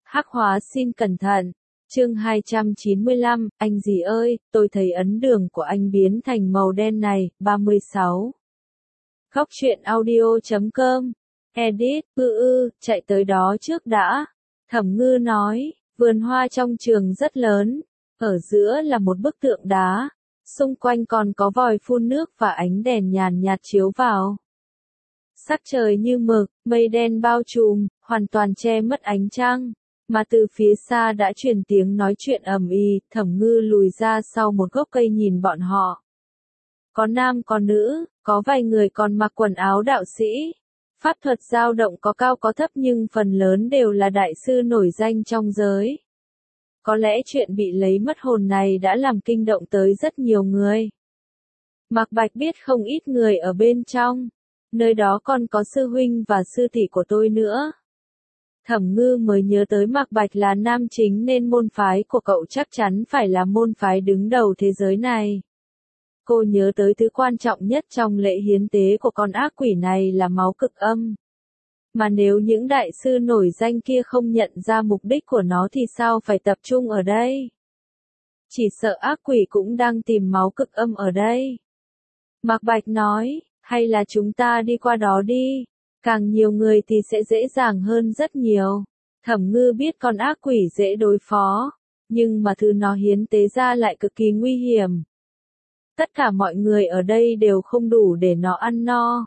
Hắc hóa xin cẩn thận. Chương 295, anh gì ơi, tôi thấy ấn đường của anh biến thành màu đen này, 36. Góc truyện audio.com. Edit, chạy tới đó trước đã. Thẩm Ngư nói, vườn hoa trong trường rất lớn, ở giữa là một bức tượng đá, xung quanh còn có vòi phun nước và ánh đèn nhàn nhạt chiếu vào. Sắc trời như mực, mây đen bao trùm, hoàn toàn che mất ánh trăng. Mà từ phía xa đã truyền tiếng nói chuyện ầm ĩ. Thẩm Ngư lùi ra sau một gốc cây nhìn bọn họ. Có nam có nữ, có vài người còn mặc quần áo đạo sĩ. Pháp thuật dao động có cao có thấp nhưng phần lớn đều là đại sư nổi danh trong giới. Có lẽ chuyện bị lấy mất hồn này đã làm kinh động tới rất nhiều người. Mạc Bạch biết không ít người ở bên trong. Nơi đó còn có sư huynh và sư tỷ của tôi nữa. Thẩm Ngư mới nhớ tới Mạc Bạch là nam chính nên môn phái của cậu chắc chắn phải là môn phái đứng đầu thế giới này. Cô nhớ tới thứ quan trọng nhất trong lễ hiến tế của con ác quỷ này là máu cực âm. Mà nếu những đại sư nổi danh kia không nhận ra mục đích của nó thì sao phải tập trung ở đây? Chỉ sợ ác quỷ cũng đang tìm máu cực âm ở đây. Mạc Bạch nói, hay là chúng ta đi qua đó đi. Càng nhiều người thì sẽ dễ dàng hơn rất nhiều. Thẩm Ngư biết con ác quỷ dễ đối phó, nhưng mà thứ nó hiến tế ra lại cực kỳ nguy hiểm. Tất cả mọi người ở đây đều không đủ để nó ăn no.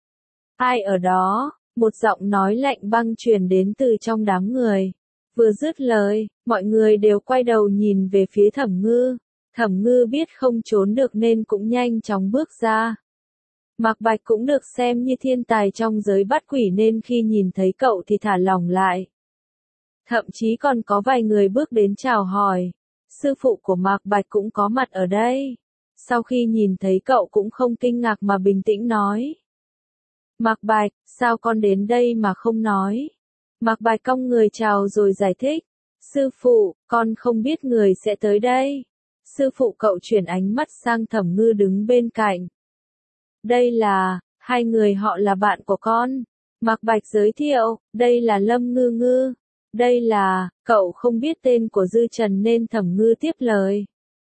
Ai ở đó? Một giọng nói lạnh băng truyền đến từ trong đám người. Vừa dứt lời, mọi người đều quay đầu nhìn về phía Thẩm Ngư. Thẩm Ngư biết không trốn được nên cũng nhanh chóng bước ra. Mạc Bạch cũng được xem như thiên tài trong giới bắt quỷ nên khi nhìn thấy cậu thì thả lỏng lại. Thậm chí còn có vài người bước đến chào hỏi. Sư phụ của Mạc Bạch cũng có mặt ở đây. Sau khi nhìn thấy cậu cũng không kinh ngạc mà bình tĩnh nói. Mạc Bạch, sao con đến đây mà không nói? Mạc Bạch cong người chào rồi giải thích. Sư phụ, con không biết người sẽ tới đây. Sư phụ cậu chuyển ánh mắt sang Thẩm Ngư đứng bên cạnh. Đây là, hai người họ là bạn của con. Mạc Bạch giới thiệu, đây là Lâm Ngư Ngư. Đây là, cậu không biết tên của Dư Trần nên Thẩm Ngư tiếp lời.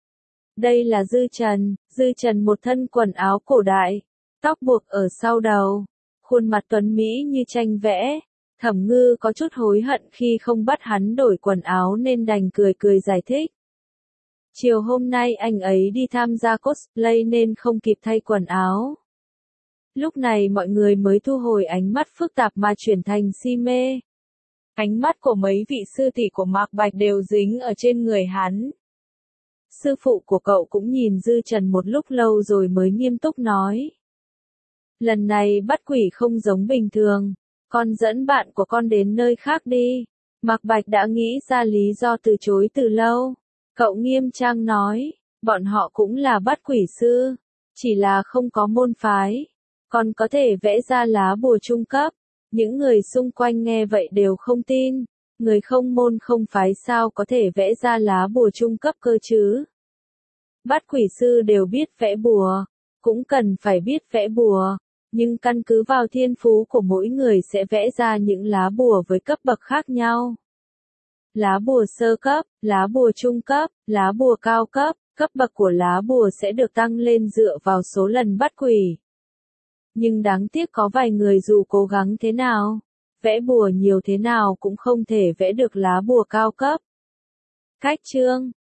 Đây là Dư Trần một thân quần áo cổ đại, tóc buộc ở sau đầu, khuôn mặt tuấn mỹ như tranh vẽ. Thẩm Ngư có chút hối hận khi không bắt hắn đổi quần áo nên đành cười cười giải thích. Chiều hôm nay anh ấy đi tham gia cosplay nên không kịp thay quần áo. Lúc này mọi người mới thu hồi ánh mắt phức tạp mà chuyển thành si mê. Ánh mắt của mấy vị sư tỷ của Mạc Bạch đều dính ở trên người hắn. Sư phụ của cậu cũng nhìn Dư Trần một lúc lâu rồi mới nghiêm túc nói. Lần này bắt quỷ không giống bình thường, con dẫn bạn của con đến nơi khác đi. Mạc Bạch đã nghĩ ra lý do từ chối từ lâu. Cậu nghiêm trang nói, bọn họ cũng là bắt quỷ sư, chỉ là không có môn phái. Còn có thể vẽ ra lá bùa trung cấp. Những người xung quanh nghe vậy đều không tin. Người không môn không phái sao có thể vẽ ra lá bùa trung cấp cơ chứ? Bắt quỷ sư đều biết vẽ bùa, cũng cần phải biết vẽ bùa, nhưng căn cứ vào thiên phú của mỗi người sẽ vẽ ra những lá bùa với cấp bậc khác nhau. Lá bùa sơ cấp, lá bùa trung cấp, lá bùa cao cấp, cấp bậc của lá bùa sẽ được tăng lên dựa vào số lần bắt quỷ. Nhưng đáng tiếc có vài người dù cố gắng thế nào, vẽ bùa nhiều thế nào cũng không thể vẽ được lá bùa cao cấp. Cách chương